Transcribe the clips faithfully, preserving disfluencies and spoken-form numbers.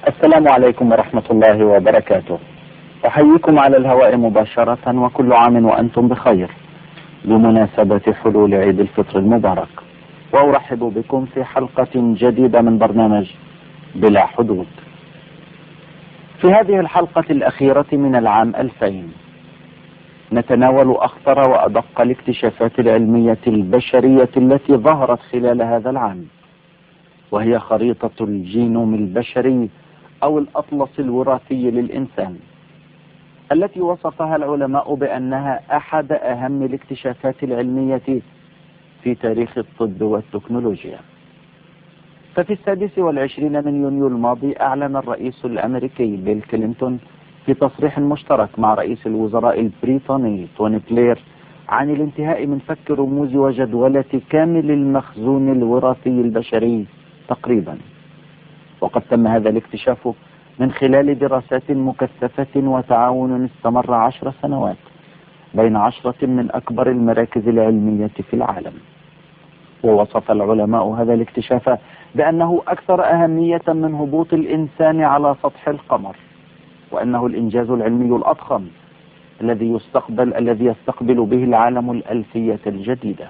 السلام عليكم ورحمة الله وبركاته. أحييكم على الهواء مباشرة وكل عام وأنتم بخير بمناسبة حلول عيد الفطر المبارك، وأرحب بكم في حلقة جديدة من برنامج بلا حدود. في هذه الحلقة الأخيرة من العام ألفين نتناول أخطر وأدق الاكتشافات العلمية البشرية التي ظهرت خلال هذا العام، وهي خريطة الجينوم البشري أو الأطلس الوراثي للإنسان، التي وصفها العلماء بأنها أحد أهم الاكتشافات العلمية في تاريخ الطب والتكنولوجيا. ففي السادس والعشرين من يونيو الماضي أعلن الرئيس الأمريكي بيل كلينتون في تصريح مشترك مع رئيس الوزراء البريطاني توني بلير عن الانتهاء من فك رموز وجدولة كامل المخزون الوراثي البشري تقريبا. وقد تم هذا الاكتشاف من خلال دراسات مكثفة وتعاون استمر عشر سنوات بين عشرة من أكبر المراكز العلمية في العالم. ووصف العلماء هذا الاكتشاف بأنه أكثر أهمية من هبوط الإنسان على سطح القمر، وأنه الإنجاز العلمي الأضخم الذي يستقبل الذي يستقبل به العالم الألفية الجديدة.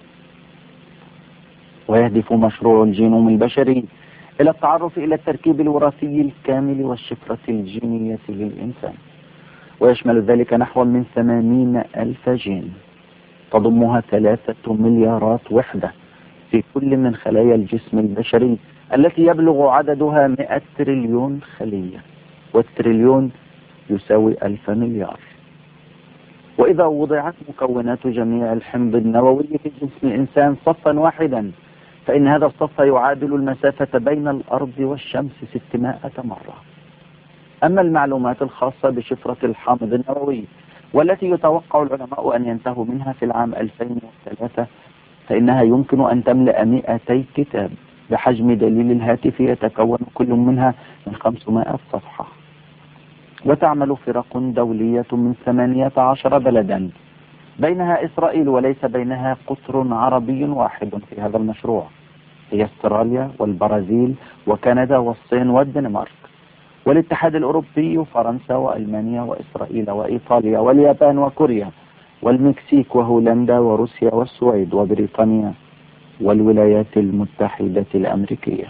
ويهدف مشروع الجينوم البشري إلى التعرف إلى التركيب الوراثي الكامل والشفرة الجينية للإنسان، ويشمل ذلك نحو من ثمانين ألف جين تضمها ثلاثة مليارات وحدة في كل من خلايا الجسم البشري التي يبلغ عددها مئة تريليون خلية، والتريليون يساوي ألف مليار. وإذا وضعت مكونات جميع الحمض النووي في جسم الإنسان صفا واحدا، فإن هذا الصف يعادل المسافة بين الأرض والشمس ستمائة مرة. أما المعلومات الخاصة بشفرة الحامض النووي والتي يتوقع العلماء أن ينتهوا منها في العام ألفين وثلاثة، فإنها يمكن أن تملأ مئتي كتاب بحجم دليل الهاتف يتكون كل منها من خمسمائة صفحة. وتعمل فرق دولية من ثمانية عشر بلدا، بينها إسرائيل وليس بينها قطر عربي واحد في هذا المشروع، هي استراليا والبرازيل وكندا والصين والدنمارك والاتحاد الأوروبي وفرنسا وألمانيا وإسرائيل وإيطاليا واليابان وكوريا والمكسيك وهولندا وروسيا والسويد وبريطانيا والولايات المتحدة الأمريكية.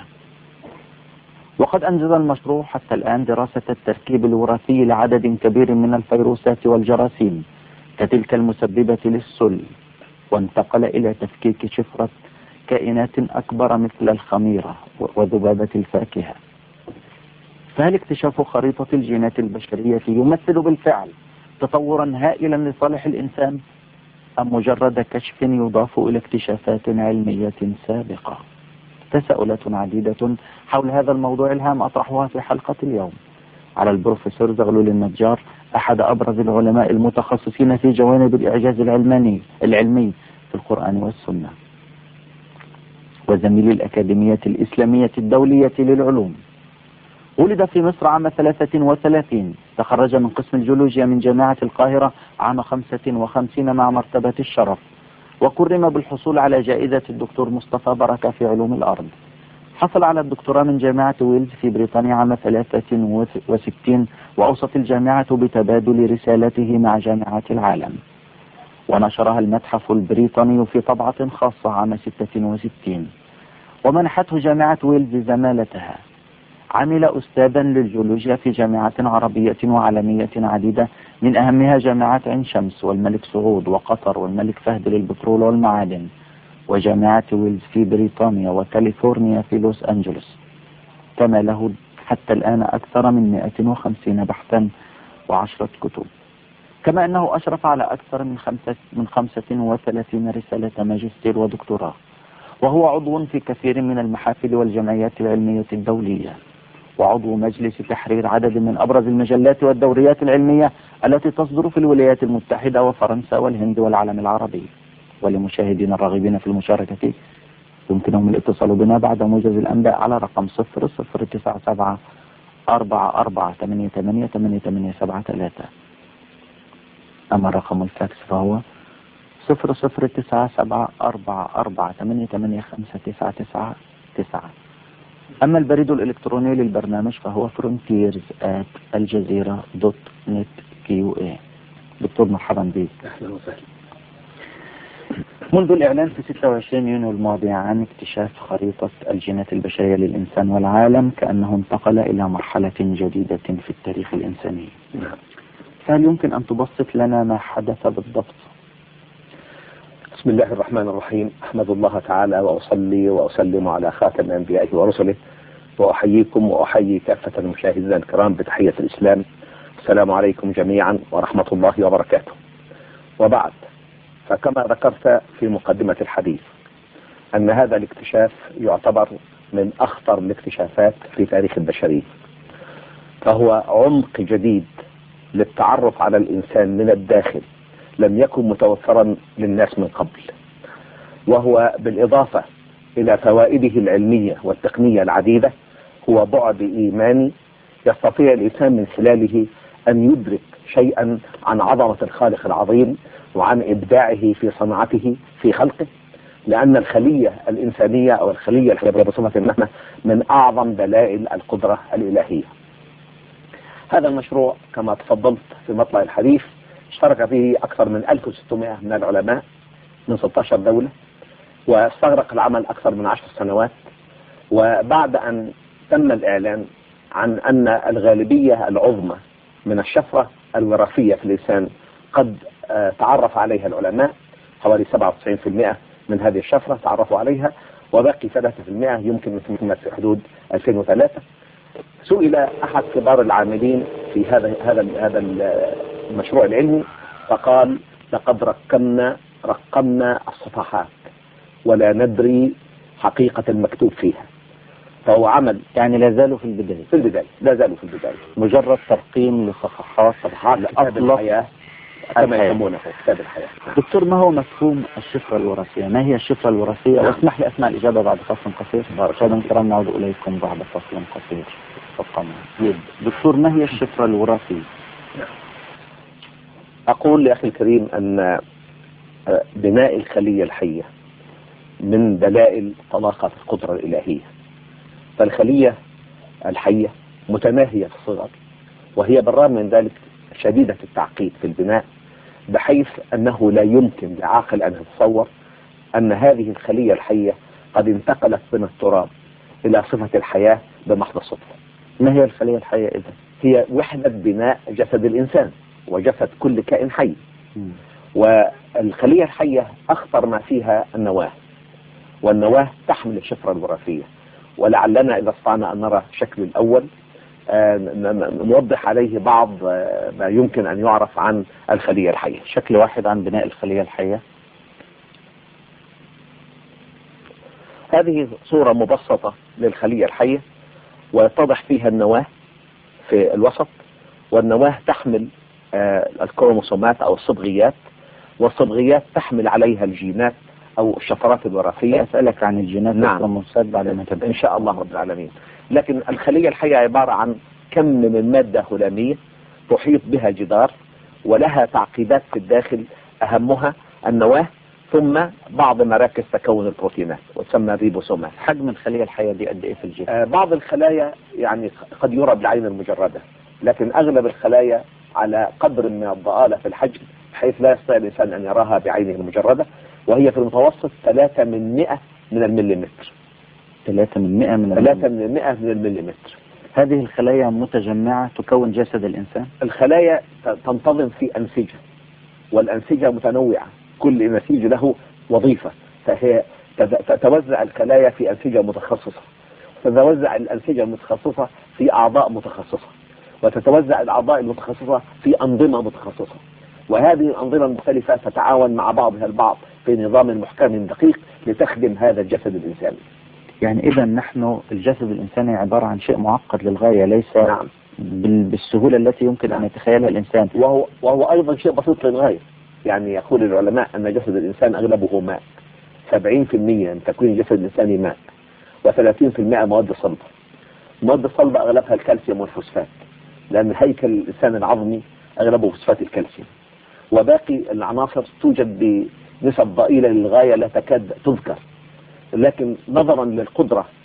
وقد أنجز المشروع حتى الآن دراسة التركيب الوراثي لعدد كبير من الفيروسات والجراثيم كتلك المسببة للسل، وانتقل إلى تفكيك شفرة كائنات أكبر مثل الخميرة وذبابة الفاكهة. فهل اكتشاف خريطة الجينات البشرية يمثل بالفعل تطورا هائلا لصالح الإنسان، أم مجرد كشف يضاف إلى اكتشافات علمية سابقة؟ تساؤلات عديدة حول هذا الموضوع الهام أطرحها في حلقة اليوم على البروفيسور زغلول النجار، أحد أبرز العلماء المتخصصين في جوانب الإعجاز العلماني العلمي في القرآن والسنة، وزميل الأكاديمية الإسلامية الدولية للعلوم. ولد في مصر عام ثلاثة وثلاثين، تخرج من قسم الجيولوجيا من جامعة القاهرة عام خمسة وخمسين مع مرتبة الشرف، وكرم بالحصول على جائزة الدكتور مصطفى بركة في علوم الأرض. حصل على الدكتوراه من جامعة ويلز في بريطانيا عام ثلاثة وستين، وأوصت الجامعة بتبادل رسالته مع جامعات العالم، ونشرها المتحف البريطاني في طبعة خاصة عام ستة وستين، ومنحته جامعة ويلز زمالتها. عمل أستاذا للجيولوجيا في جامعات عربية وعالمية عديدة، من أهمها جامعات عين شمس والملك سعود وقطر والملك فهد للبترول والمعادن، وجامعة ويلز في بريطانيا وكاليفورنيا في لوس أنجلوس. كما له حتى الآن أكثر من مئة وخمسين بحثا وعشرة كتب، كما أنه أشرف على أكثر من خمسة, من خمسة وثلاثين رسالة ماجستير ودكتوراه، وهو عضو في كثير من المحافل والجمعيات العلمية الدولية، وعضو مجلس تحرير عدد من أبرز المجلات والدوريات العلمية التي تصدر في الولايات المتحدة وفرنسا والهند والعالم العربي. ولمشاهدينا الراغبين في المشاركة يمكنهم الاتصال بنا بعد موجز الأنباء على رقم صفر صفر تسعة سبعة أربعة أربعة ثمانية ثمانية ثمانية ثمانية سبعة ثلاثة. أما رقم الفاكس فهو صفر صفر تسعة سبعة أربعة أربعة ثمانية ثمانية خمسة تسعة تسعة تسعة. أما البريد الإلكتروني للبرنامج فهو فرونتيرز آت الجزيرة دوت نت كيو اي. دكتور مرحبا بك. أهلا وسهلا. منذ الإعلان في ستة وعشرين يونيو الماضي عن اكتشاف خريطة الجينات البشرية للإنسان والعالم كأنه انتقل إلى مرحلة جديدة في التاريخ الإنساني. فهل يمكن أن تبسط لنا ما حدث بالضبط؟ بسم الله الرحمن الرحيم. أحمد الله تعالى وأصلي وأسلم على خاتم أنبيائه ورسله، وأحييكم وأحيي كافة المشاهدين الكرام بتحية الإسلام. السلام عليكم جميعا ورحمة الله وبركاته. وبعد، فكما ذكرت في مقدمة الحديث أن هذا الاكتشاف يعتبر من أخطر الاكتشافات في تاريخ البشرية، فهو عمق جديد للتعرف على الإنسان من الداخل لم يكن متوفرا للناس من قبل، وهو بالإضافة إلى فوائده العلمية والتقنية العديدة هو بعد إيماني يستطيع الإنسان من خلاله أن يدرك شيئا عن عظمة الخالق العظيم وعن إبداعه في صنعته في خلقه، لأن الخلية الإنسانية أو الخلية الحية بصفة ما من أعظم دلائل القدرة الإلهية. هذا المشروع كما تفضلت في مطلع الحديث اشترك فيه أكثر من ألف وستمائة من العلماء من ستة عشر دولة، واستغرق العمل أكثر من عشر سنوات. وبعد أن تم الإعلان عن أن الغالبية العظمى من الشفرة الوراثية في الإنسان قد تعرف عليها العلماء، حوالي سبعة وتسعين بالمئة من هذه الشفرة تعرفوا عليها، وباقي ثلاثة بالمئة يمكن في حدود ألفين وثلاثة. سئل أحد كبار العاملين في هذا هذا هذا المشروع العلمي فقال: لقد رقمنا رقمنا الصفحات ولا ندري حقيقة المكتوب فيها. فهو عمل يعني لا زالوا في البداية في البداية لا زالوا في البداية مجرد ترقيم لصفحات صفحات كتاب الحياة كما يسمونه كتاب الحياة. دكتور، ما هو مفهوم الشفرة الوراثية؟ ما هي الشفرة الوراثية؟ واسمح لي أسمع الإجابة بعد فصل قصير. مشاهدينا الكرام، نعود إليكم بعد فصل قصير. تفضل. دكتور، ما هي الشفرة الوراثية؟ أقول لأخي الكريم أن بناء الخلية الحية من دلائل طلاقة القدرة الإلهية. فالخلية الحية متناهية في الصغر، وهي بالرغم من ذلك شديدة التعقيد في البناء، بحيث أنه لا يمكن لعاقل أن يتصور أن هذه الخلية الحية قد انتقلت من التراب إلى صفة الحياة بمحض الصدفة. ما هي الخلية الحية إذا؟ هي وحدة بناء جسد الإنسان وجسد كل كائن حي. م. والخلية الحية أخطر ما فيها النواة، والنواة تحمل الشفرة الوراثية، ولعلنا إذا استطعنا أن نرى الشكل الأول نوضح عليه بعض ما يمكن أن يعرف عن الخلية الحية. شكل واحد عن بناء الخلية الحية. هذه صورة مبسطة للخلية الحية، ويتضح فيها النواة في الوسط، والنواة تحمل الكروموسومات أو الصبغيات، والصبغيات تحمل عليها الجينات أو الشفرات الوراثية. أسألك عن الجينات والكروموسومات بعد ما تبدأ إن شاء الله رب العالمين. لكن الخلية الحية عبارة عن كم من مادة هلامية تحيط بها جدار، ولها تعقيدات في الداخل أهمها النواة، ثم بعض مراكز تكون البروتينات وتسمى ريبوسومات. حجم الخلية الحية دي قد إيه في الجسم؟ آه بعض الخلايا يعني قد يرى بالعين المجردة، لكن أغلب الخلايا على قدر من الضآلة في الحجم بحيث لا يستطيع الإنسان أن يراها بعينه المجردة، وهي في المتوسط ثلاثة من مئة من المليمتر. ثلاثة من مئة من ثلاثة من مئة من المليمتر. هذه الخلايا متجمعة تكون جسد الإنسان. الخلايا تنتظم في أنسجة، والأنسجة متنوعة، كل نسيج له وظيفة، فهي تتوزع الخلايا في أنسجة متخصصة، تتوزع الأنسجة المتخصصة في أعضاء متخصصة، وتتوزع الأعضاء المتخصصة في أنظمة متخصصة، وهذه الأنظمة المختلفة تتعاون مع بعضها البعض في نظام محكم دقيق لتخدم هذا الجسد الإنساني. يعني إذا نحن الجسد الإنساني عبارة عن شيء معقد للغاية، ليس نعم. بالسهولة التي يمكن نعم. أن يتخيلها الإنسان، وهو, وهو أيضا شيء بسيط للغاية. يعني يقول العلماء أن جسد الإنسان أغلبه ماء، سبعين بالمئة من تكوين جسد الإنساني ماء، وثلاثين بالمئة مواد صلبة. المواد الصلبة أغلبها الكالسيوم والفوسفات، لأن هيكل الإنسان العظمي أغلبه فوسفات الكالسيوم، وباقي العناصر توجد بنسب ضئيلة للغاية لا تكاد تذكر. لكن نظرا للقدرة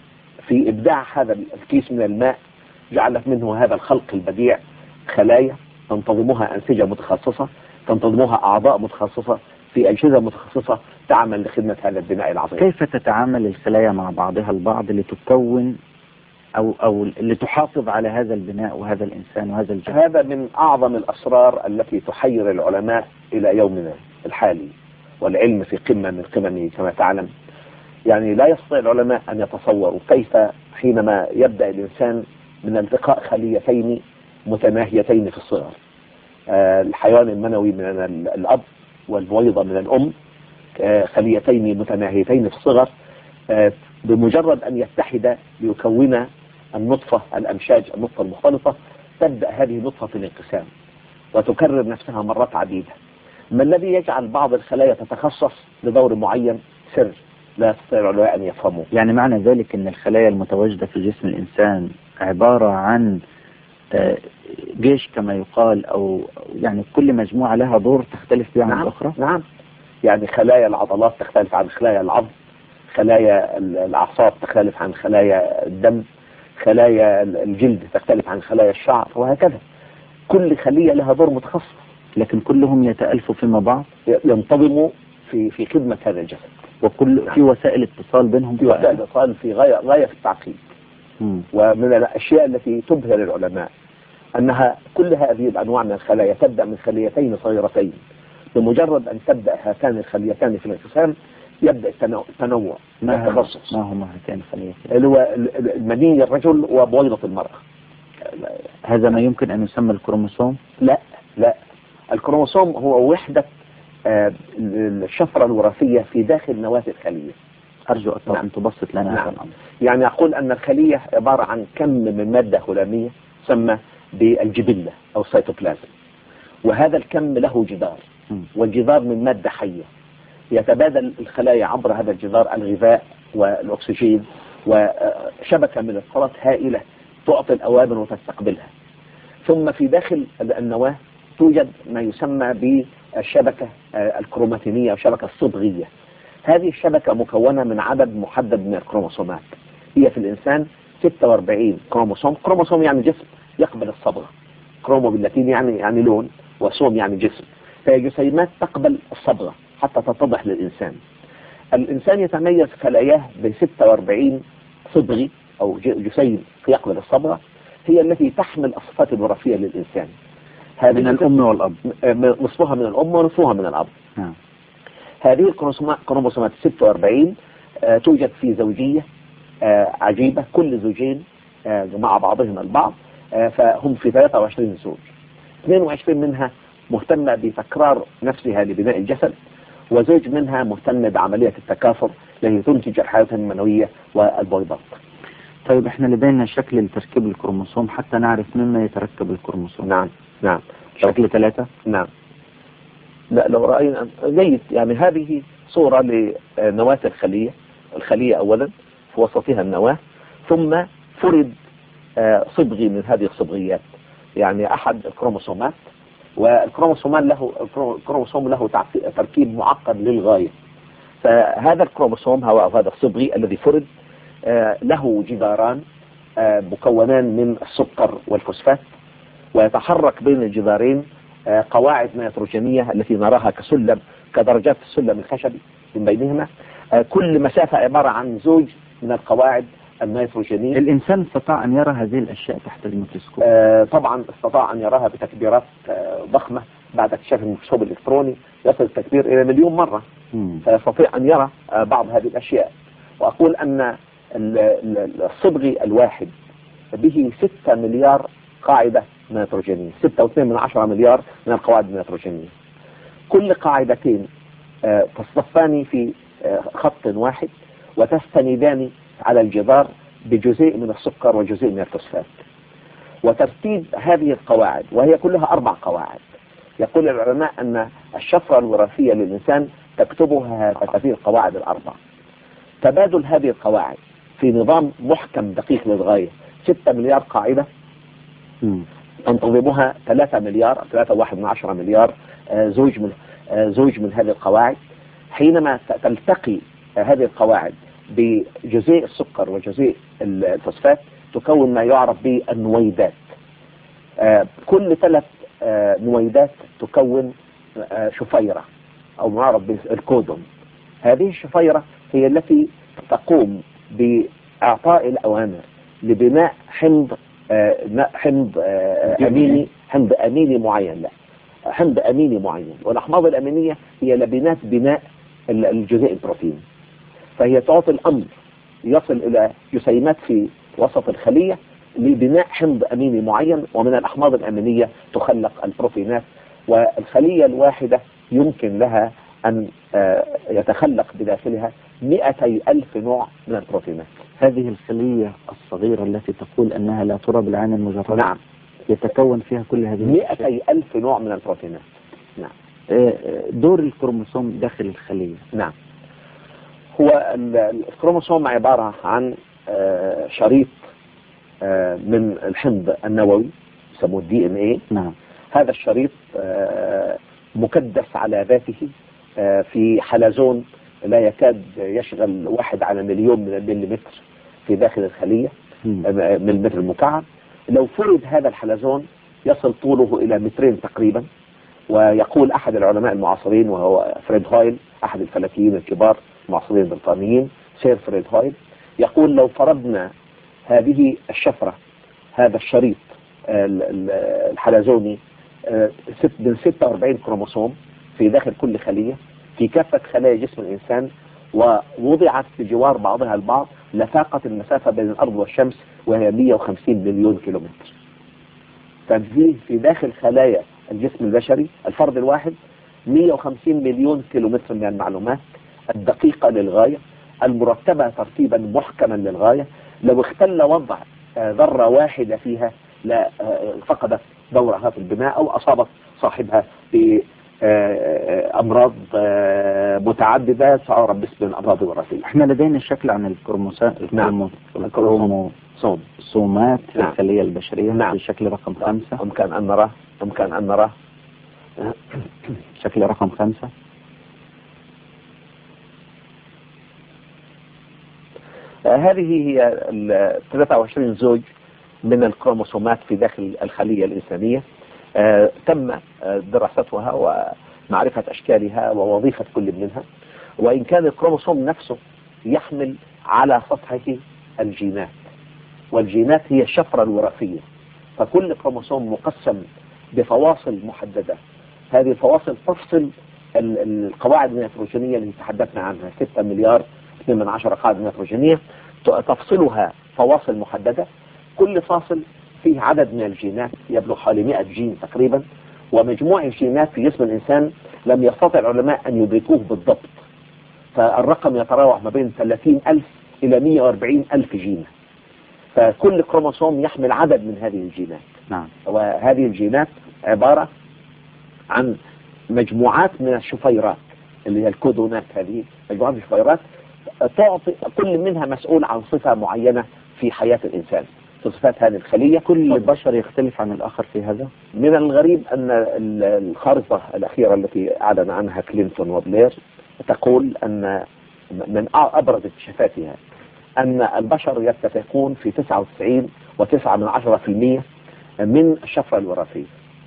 في إبداع هذا الكيس من الماء جعلت منه هذا الخلق البديع خلايا تنتظمها أنسجة متخصصة، تنتظمها أعضاء متخصصة في أجهزة متخصصة تعمل لخدمة هذا البناء العظيم. كيف تتعامل الخلايا مع بعضها البعض لتكون أو أو لتحافظ على هذا البناء وهذا الإنسان وهذا الجسد؟ هذا من أعظم الأسرار التي تحير العلماء إلى يومنا الحالي، والعلم في قمة من قممه كما تعلم. يعني لا يستطيع العلماء أن يتصوروا كيف حينما يبدأ الإنسان من التقاء خليتين متناهيتين في الصغر، آه الحيوان المنوي من الأب والبويضة من الأم، آه خليتين متناهيتين في الصغر، آه بمجرد أن يتحد ليكون النطفة الأمشاج النطفة المختلطة، تبدأ هذه النطفة في الانقسام وتكرر نفسها مرات عديدة. ما الذي يجعل بعض الخلايا تتخصص لدور معين سر لا يستطيع العلماء أن يفهموه. يعني معنى ذلك أن الخلايا المتواجدة في جسم الإنسان عبارة عن جيش كما يقال، أو يعني كل مجموعة لها دور تختلف بها عن نعم الأخرى؟ نعم. يعني خلايا العضلات تختلف عن خلايا العظم، خلايا الأعصاب تختلف عن خلايا الدم، خلايا الجلد تختلف عن خلايا الشعر، وهكذا. كل خلية لها دور متخصص، لكن كلهم يتألفوا فيما بعض، ينتظموا في في خدمة هذا الجسد، وكل في وسائل اتصال بينهم، في وسائل اتصال في غاية غاية في التعقيد. مم. ومن الأشياء التي تبهر العلماء أنها كل هذه الأنواع من الخلايا تبدأ من خليتين صغيرتين، بمجرد أن تبدأ هاتان الخليتان في الانقسام يبدأ التنوع. ما التخصص؟ ما هما هاتان الخليتين؟ اللي هو المني الرجل وبويضة المرأة. هذا ما يمكن أن يسمى الكروموسوم؟ لا لا، الكروموسوم هو وحدة آه الشفرة الوراثية في داخل نواة الخلية. أرجو أن نعم. تبسط لنا نعم. هذا الأمر. يعني أقول أن الخلية عبارة عن كم من مادة هلامية تسمى بالجبلة أو السيتوبلازم، وهذا الكم له جدار، والجدار من مادة حية يتبادل الخلايا عبر هذا الجدار الغذاء والأكسجين وشبكة من الكرات هائلة تعطي الأوامر وتستقبلها. ثم في داخل النواة توجد ما يسمى بالشبكة الكروماتينية أو الشبكة الصبغية. هذه الشبكة مكونة من عدد محدد من الكروموسومات، هي في الإنسان ستة وأربعين كروموسوم. كروموسوم يعني جسم يقبل الصبغة، كرومو باللاتيني يعني يعني لون، وسوم يعني جسم، فهي جسيمات تقبل الصبغة حتى تتضح للإنسان. الإنسان يتميز خلاياه ب ستة وأربعين صبغي أو جسيم يقبل الصبغة، هي التي تحمل الصفات الوراثية للإنسان. هذه من الأم والأب، نصفها من الأم ونصفها من الأب. نعم. هذه الكروموسومات ستة وأربعين آه توجد في زوجية آه عجيبة، كل زوجين آه مع بعضهم البعض، آه فهم في ثلاثة وعشرين زوج، اثنين وعشرين منها مهتمة بتكرار نفسها لبناء الجسد، وزوج منها مهتم بعملية التكاثر التي تنتج الحيوانات المنوية والبويضات. طيب احنا لدينا شكل لتركيب الكروموسوم حتى نعرف مما يتركب الكروموسوم. نعم نعم. شكل ثلاثة؟ نعم. لا لو رأينا جيد. يعني هذه صورة لنواة الخلية، الخلية أولا في وسطها النواة، ثم فرد صبغي من هذه الصبغيات، يعني أحد الكروموسومات، والكروموسوم له الكروموسوم له تركيب معقد للغاية. فهذا الكروموسوم هو هذا الصبغي الذي فرد له جداران مكونان من السكر والفوسفات، ويتحرك بين الجدارين قواعد نيتروجينية التي نراها كسلم كدرجات السلم الخشبي من بينهما، كل مسافة عبارة عن زوج من القواعد النيتروجينية. الإنسان استطاع أن يرى هذه الأشياء تحت الميكروسكوب؟ آه طبعا استطاع أن يراها بتكبيرات آه ضخمة. بعد اكتشاف الميكروسكوب الإلكتروني يصل التكبير إلى مليون مرة، مم. فيستطيع أن يرى آه بعض هذه الأشياء. وأقول أن الصبغي الواحد به ستة مليار قاعدة نيتروجينية، ستة واثنين من عشرة مليار من القواعد النيتروجينية. كل قاعدتين آه تصطفان في آه خط واحد وتستندان على الجدار بجزء من السكر وجزء من الفوسفات. وترتيب هذه القواعد وهي كلها أربع قواعد، يقول العلماء أن الشفرة الوراثية للإنسان تكتبها هذه القواعد الأربع. تبادل هذه القواعد في نظام محكم دقيق للغاية، ستة مليار قاعدة تنتظمها ثلاثة مليار، ثلاثة واحد من عشرة مليار آه زوج من آه زوج من هذه القواعد. حينما تلتقي آه هذه القواعد بجزيء السكر وجزيء الفوسفات تكون ما يعرف بالنويدات. آه كل ثلاث آه نويدات تكون آه شفيرة أو ما يعرف بالكودون. هذه الشفيرة هي التي تقوم بإعطاء الأوامر لبناء حمض آه حمض آه أميني حمض أميني معين لا حمض أميني معين. والأحماض الأمينية هي لبنات بناء الجزيء البروتين، فهي تعطي الأمر يصل إلى جسيمات في وسط الخلية لبناء حمض أميني معين، ومن الأحماض الأمينية تخلق البروتينات. والخلية الواحدة يمكن لها أن يتخلق بداخلها مئتي ألف نوع من البروتينات. هذه الخلية الصغيرة التي تقول أنها لا ترى بالعين المجردة نعم يتكون فيها كل هذه مئتي ألف نوع من البروتينات. نعم. دور الكروموسوم داخل الخلية. نعم. هو الكروموسوم عبارة عن شريط من الحمض النووي يسموه الدي ان ايه. نعم. هذا الشريط مكدس على ذاته في حلزون لا يكاد يشغل واحد على مليون من المليمتر في داخل الخلية مليمتر مكعب. لو فرد هذا الحلزون يصل طوله إلى مترين تقريبا. ويقول أحد العلماء المعاصرين وهو فريد هويل أحد الفلكيين الكبار المعاصرين البريطانيين سير فريد هويل يقول لو فرضنا هذه الشفرة هذا الشريط الحلزوني من ستة وأربعين كروموسوم في داخل كل خلية في كافة خلايا جسم الإنسان ووضعت بجوار بعضها البعض لفاقت المسافة بين الأرض والشمس وهي مئة وخمسين مليون كيلومتر. ففيه في داخل خلايا الجسم البشري الفرد الواحد مئة وخمسين مليون كيلومتر من المعلومات الدقيقة للغاية المرتبة ترتيبا محكما للغاية. لو اختل وضع ذرة واحدة فيها لا فقدت دورها في البناء أو أصابت صاحبها بأمراض متعددة تعرف باسم الأمراض الوراثية. احنا لدينا شكل عن الكروموسوم نعم. الكروموسومات في نعم. الخلية البشرية نعم. في شكل رقم خمسة. يمكن أن نراه يمكن أن نراه شكل رقم خمسة. هذه هي ثلاثة وعشرين زوج من الكروموسومات في داخل الخلية الإنسانية. آه تم دراستها ومعرفة أشكالها ووظيفة كل منها. وإن كان الكروموسوم نفسه يحمل على سطحه الجينات، والجينات هي الشفرة الوراثية. فكل كروموسوم مقسم بفواصل محددة. هذه الفواصل تفصل القواعد النيتروجينية اللي تحدثنا عنها ستة مليار اثنين من عشرة قاعدة نيتروجينية تفصلها فواصل محددة. كل فاصل فيه عدد من الجينات يبلغ حوالي مئة جين تقريبا. ومجموع الجينات في جسم الإنسان لم يستطع العلماء أن يدركوه بالضبط، فالرقم يتراوح ما بين ثلاثين ألف إلى مئة وأربعين ألف جين. فكل كروموسوم يحمل عدد من هذه الجينات. نعم. وهذه الجينات عبارة عن مجموعات من الشفيرات اللي هي الكودونات. هذه مجموعات الشفيرات تعطي كل منها مسؤول عن صفة معينة في حياة الإنسان. صفات هذه الخلية كل بشر يختلف عن الآخر في هذا. من الغريب أن الخارطة الأخيرة التي أعلن عنها كلينتون وبلير تقول أن من أبرز اكتشافاتها أن البشر يتفقون في تسعة وتسعين وتسعة من عشرة في المئة من الشفرة الوراثية.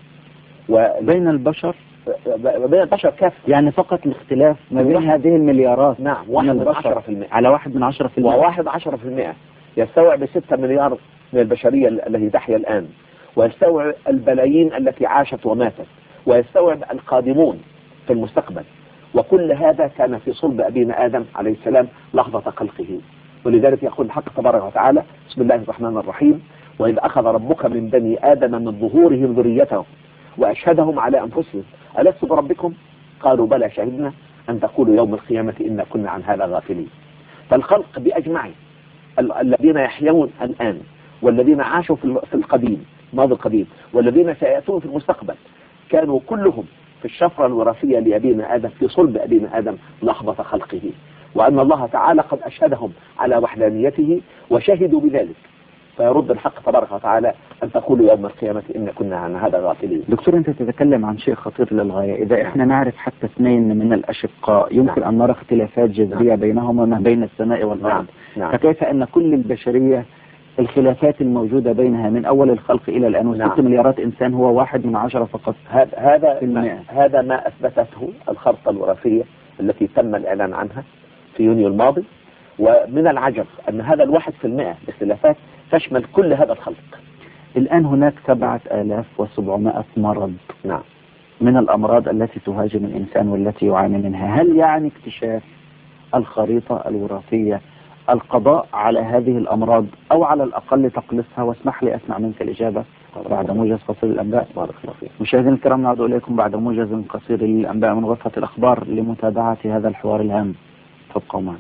وبين البشر بين البشر كاف يعني فقط الاختلاف ما بين هذه المليارات. نعم. واحد من عشرة في المئة على واحد من عشرة في المئة وواحد عشرة في المئة يستوعب ستة مليار من البشرية التي تحيا الآن، ويستوعب البلايين التي عاشت وماتت، ويستوعب القادمون في المستقبل. وكل هذا كان في صلب أبينا آدم عليه السلام لحظة خلقه. ولذلك يقول الحق تبارك وتعالى بسم الله الرحمن الرحيم وإذ أخذ ربك من بني آدم من ظهورهم ذريتهم وأشهدهم على أنفسهم ألست بربكم قالوا بلى شهدنا أن تقولوا يوم القيامة إنا كنا عن هذا غافلين. فالخلق بأجمعين الذين يحيون الآن والذين عاشوا في القديم ماضي القديم والذين سيأتون في المستقبل كانوا كلهم في الشفرة الوراثية لأبينا آدم في صلب أبينا آدم لحظة خلقه. وأن الله تعالى قد أشهدهم على وحدانيته وشهدوا بذلك فيرد الحق تبارك وتعالى أن تقولوا يوم القيامة إن كنا عن هذا غافلين. دكتور أنت تتكلم عن شيء خطير للغاية. إذا إحنا نعرف حتى اثنين من الأشقاء يمكن نعم. أن نرى اختلافات جذرية نعم. بينهما ما بين السماء والأرض. نعم. نعم. فكيف أن كل البشرية الخلافات الموجودة بينها من أول الخلق إلى الآن وست نعم. مليارات إنسان هو واحد من عشرة فقط. هذا هذا في ما هذا ما أثبتته الخريطة الوراثية التي تم الإعلان عنها في يونيو الماضي. ومن العجب أن هذا الواحد في المئة اختلافات تشمل كل هذا الخلق. الآن هناك سبعة آلاف وسبعمائة مرض نعم. من الأمراض التي تهاجم الإنسان والتي يعاني منها. هل يعني اكتشاف الخريطة الوراثية القضاء على هذه الأمراض أو على الأقل تقليصها؟ واسمح لي أسمع منك الإجابة بعد موجز قصير الأنباء. مشاهدينا الكرام نعود إليكم بعد موجز قصير للأنباء من غرفة الأخبار لمتابعة هذا الحوار الهام. تبقوا معنا.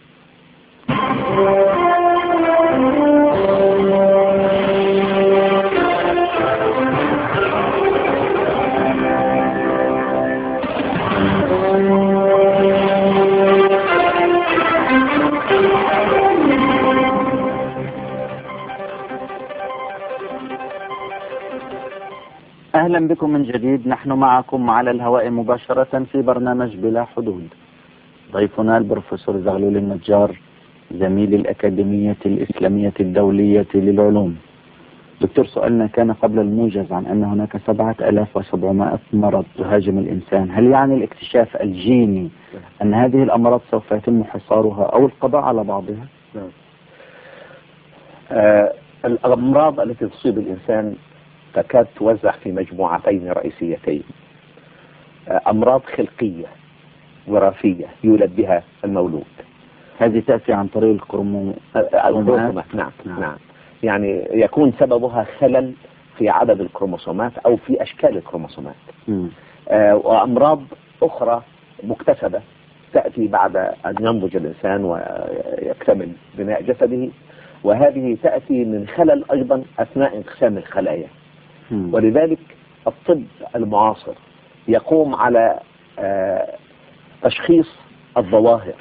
أهلا بكم من جديد. نحن معكم على الهواء مباشرة في برنامج بلا حدود. ضيفنا البروفيسور زغلول النجار زميل الأكاديمية الإسلامية الدولية للعلوم. دكتور، سؤالنا كان قبل الموجز عن أن هناك سبعة آلاف وسبعمائة مرض تهاجم الإنسان. هل يعني الاكتشاف الجيني أن هذه الأمراض سوف يتم حصارها أو القضاء على بعضها؟ آه الأمراض التي تصيب الإنسان تكاد توزع في مجموعتين رئيسيتين. آه أمراض خلقية وراثية يولد بها المولود. هذه تأتي عن طريق الكروموسومات. نعم. نعم. نعم. يعني يكون سببها خلل في عدد الكروموسومات أو في أشكال الكروموسومات. آه وأمراض أخرى مكتسبة تأتي بعد أن ينضج الإنسان ويكتمل بناء جسده، وهذه تأتي من خلل أيضا أثناء انقسام الخلايا. مم. ولذلك الطب المعاصر يقوم على آه تشخيص الظواهر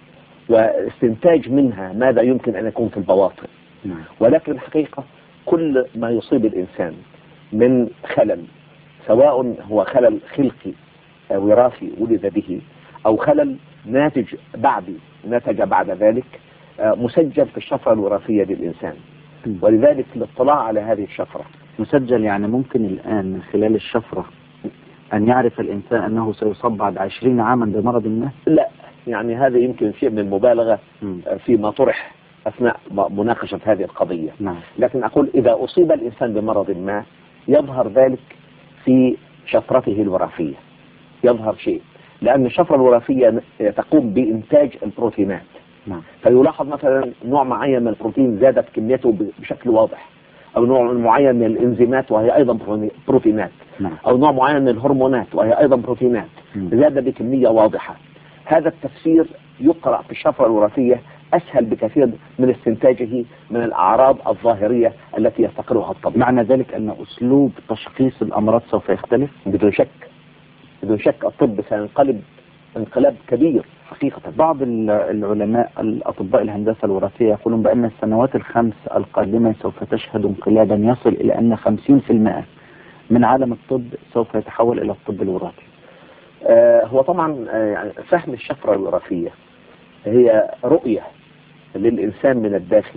واستنتاج منها ماذا يمكن أن يكون في البواطن. نعم. ولكن الحقيقة كل ما يصيب الإنسان من خلل، سواء هو خلل خلقي وراثي ولد به أو خلل ناتج بعد نتج بعد ذلك، مسجل في الشفرة الوراثية للإنسان. م. ولذلك الاطلاع على هذه الشفرة مسجل. يعني ممكن الآن من خلال الشفرة أن يعرف الإنسان أنه سيصاب بعد عشرين عاما بمرض ما؟ لا، يعني هذا يمكن شيء من المبالغة فيما طرح أثناء مناقشة هذه القضية. نعم. لكن أقول إذا أصيب الإنسان بمرض ما يظهر ذلك في شفرته الوراثية، يظهر شيء، لأن الشفرة الوراثية تقوم بإنتاج البروتينات. نعم. فيلاحظ مثلا نوع معين من البروتين زادت كميته بشكل واضح، أو نوع معين من الإنزيمات وهي أيضا بروتينات. نعم. أو نوع معين من الهرمونات وهي أيضا بروتينات. مم. زاد بكمية واضحة. هذا التفسير يقرأ في الشفرة الوراثية أسهل بكثير من استنتاجه من الأعراض الظاهرية التي يفتقرها الطبيب. معنى ذلك أن أسلوب تشخيص الأمراض سوف يختلف؟ بدون شك، بدون شك الطب سينقلب انقلاب كبير حقيقة. بعض العلماء الأطباء الهندسة الوراثية يقولون بأن السنوات الخمس القادمة سوف تشهد انقلابا يصل إلى أن خمسين بالمئة من عالم الطب سوف يتحول إلى الطب الوراثي. آه هو طبعا آه يعني فهم الشفرة الوراثية هي رؤية للإنسان من الداخل،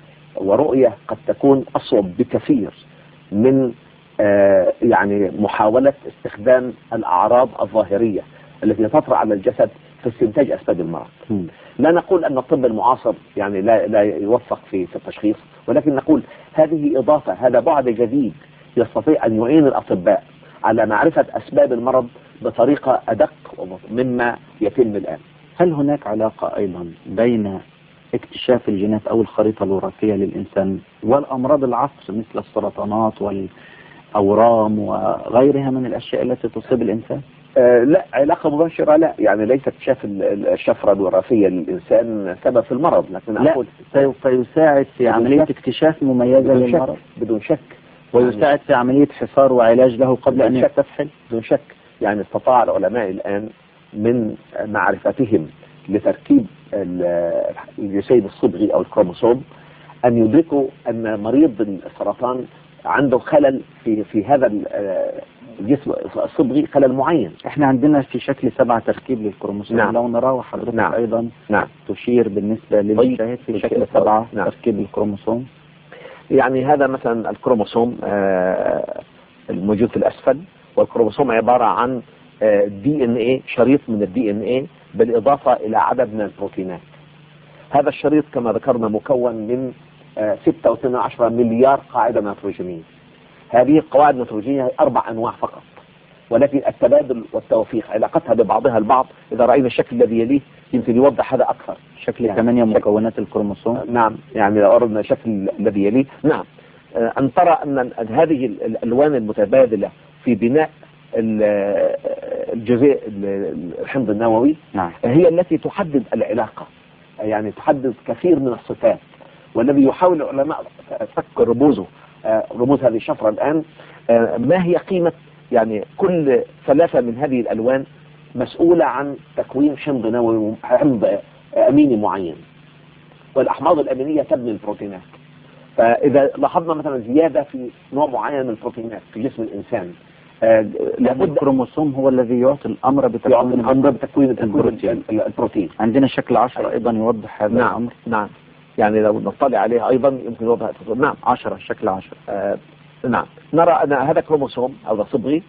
ورؤية قد تكون أصعب بكثير من آه يعني محاولة استخدام الأعراض الظاهرية التي تطرأ على الجسد في استنتاج أسباب المرض. م. لا نقول أن الطب المعاصر يعني لا, لا يوفق في, في التشخيص، ولكن نقول هذه إضافة، هذا بعد جديد يستطيع أن يعين الأطباء على معرفة أسباب المرض بطريقة أدق مما يتم الآن. هل هناك علاقة أيضا بين اكتشاف الجينات أو الخريطة الوراثية للإنسان والأمراض العصر مثل السرطانات والأورام وغيرها من الأشياء التي تصيب الإنسان؟ آه لا، علاقة مباشرة لا، يعني ليس اكتشاف الشفرة الوراثية للإنسان سبب في المرض، لكن لا أقول سوف يساعد في عملية اكتشاف مميزة للمرض بدون شك، ويساعد في عملية حصار وعلاج له قبل أن يستفحل بدون شك. يعني استطاع العلماء الآن من معرفتهم لتركيب الجسيم الصبغي أو الكروموسوم أن يدركوا أن مريض السرطان عنده خلل في في هذا الجسم الصبغي، خلل معين. احنا عندنا في شكل سبعة تركيب للكروموسوم. نعم. لو نراه حضرتك نعم. ايضا نعم. تشير بالنسبة للمشاهد في شكل سبعة نعم. تركيب للكروموسوم. يعني هذا مثلا الكروموسوم آه الموجود في الأسفل، والكروموسوم عبارة عن دي ان ايه، شريط من الدي ان ايه بالإضافة إلى عدد من البروتينات. هذا الشريط كما ذكرنا مكون من آه ستة واثنين عشر مليار قاعدة نيتروجينية. هذه القواعد النيتروجينية أربع أنواع فقط، ولكن التبادل والتوفيق علاقتها ببعضها البعض إذا رأينا الشكل الذي يليه يمكن يوضح هذا أكثر. شكل يعني ثمانية مكونات الكروموسوم. نعم، يعني لو أردنا الشكل الذي يليه. نعم. آه أن ترى أن هذه الألوان المتبادلة في بناء الجزيء الحمض النووي. نعم. هي التي تحدد العلاقة، يعني تحدد كثير من الصفات، والذي يحاول العلماء فك رموزه رموز هذه الشفرة الآن. ما هي قيمة يعني كل ثلاثة من هذه الألوان مسؤولة عن تكوين حمض نووي، حمض أميني معين، والأحماض الأمينية تبني البروتينات. فإذا لاحظنا مثلا زيادة في نوع معين من البروتينات في جسم الإنسان، آه لابد الكروموسوم هو الذي يعطي الأمر بتكوين الأمر بتكوين البروتين. البروتين. عندنا شكل عشرة أيضا يوضح هذا نعم. الأمر. نعم، يعني لو نطلع عليه أيضا يمكن يوضح هذا. نعم، عشرة، شكل عشرة. آه نعم، نرى أن هذا كروموسوم هذا صبغي،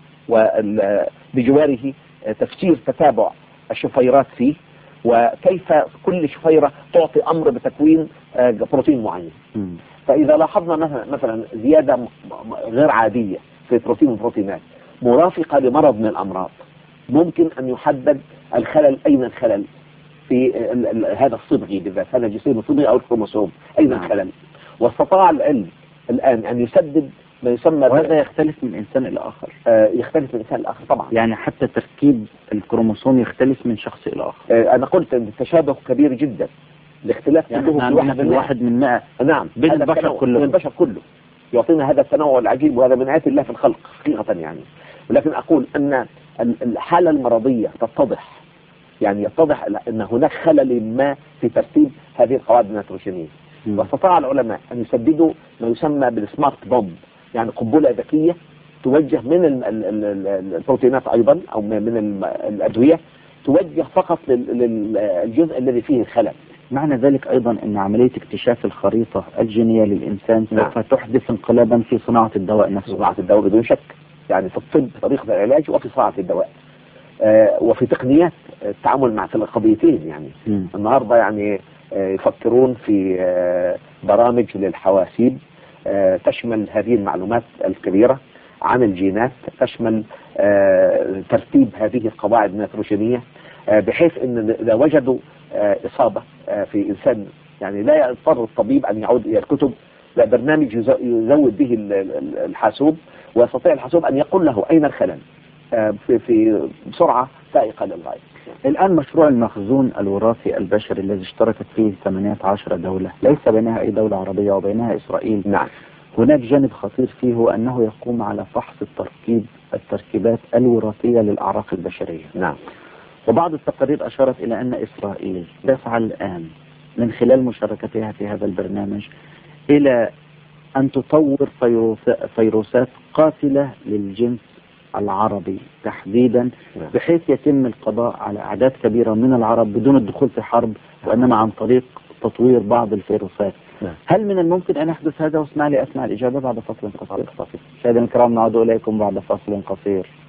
وبجواره تفسير تتابع الشفيرات فيه، وكيف كل شفيرة تعطي أمر بتكوين آه بروتين معين. م. فإذا لاحظنا مثلا مثلا زيادة غير عادية في بروتين وبروتينات مرافقة لمرض من الأمراض، ممكن أن يحدد الخلل، أين الخلل في ال ال هذا الصبغي بالذات، هذا الجسيم الصبغي أو الكروموسوم، أين نعم. الخلل. واستطاع العلم الآن أن يسدد ما يسمى، وهذا يختلف من إنسان إلى آخر. آه يختلف من إنسان إلى آخر طبعا، يعني حتى تركيب الكروموسوم يختلف من شخص إلى آخر. آه أنا قلت أن التشابه كبير جدا، الاختلاف يعني كله في واحد من واحد من مئة. نعم، بين البشر كله، من البشر كله يعطينا هذا التنوع العجيب، وهذا من آيات الله في الخلق حقيقة يعني. ولكن أقول أن الحالة المرضية تتضح، يعني يتضح أن هناك خلل ما في ترتيب هذه القواعد النيتروجينية. واستطاع العلماء أن يسددوا ما يسمى بالسمارت بومب، يعني قنبلة ذكية توجه من البروتينات أيضا أو من الأدوية، توجه فقط للجزء الذي فيه الخلل. معنى ذلك أيضا أن عملية اكتشاف الخريطة الجينية للإنسان سوف نعم. تحدث انقلابا في صناعة الدواء نفسه. صناعة الدواء بدون شك، يعني في الطب طريقة العلاج وفي صناعة الدواء، آه وفي تقنيات التعامل مع القضيتين. يعني م. النهاردة يعني آه يفكرون في آه برامج للحواسيب آه تشمل هذه المعلومات الكبيرة عن الجينات، تشمل آه ترتيب هذه القواعد النيتروجينية، آه بحيث ان اذا وجدوا آه اصابة آه في انسان، يعني لا يضطر الطبيب ان يعود الى الكتب، لا، برنامج يزود به الحاسوب، ويستطيع الحاسوب ان يقول له اين الخلل آه في في بسرعة فائقة للغاية. الآن مشروع المخزون الوراثي البشري الذي اشتركت فيه ثمانية عشر دولة، ليس بينها أي دولة عربية وبينها إسرائيل. نعم. هناك جانب خطير فيه، هو أنه يقوم على فحص التركيب التركيبات الوراثية للأعراق البشرية. نعم. وبعض التقارير أشارت إلى أن إسرائيل تسعى الآن من خلال مشاركتها في هذا البرنامج إلى أن تطور فيروسات قاتلة للجنس العربي تحديدا، بحيث يتم القضاء على أعداد كبيرة من العرب بدون الدخول في حرب، وإنما عن طريق تطوير بعض الفيروسات. هل من الممكن أن يحدث هذا؟ واسمع لي أسمع الإجابة بعد فصل قصير. مشاهدينا الكرام، نعود إليكم بعد فصل قصير.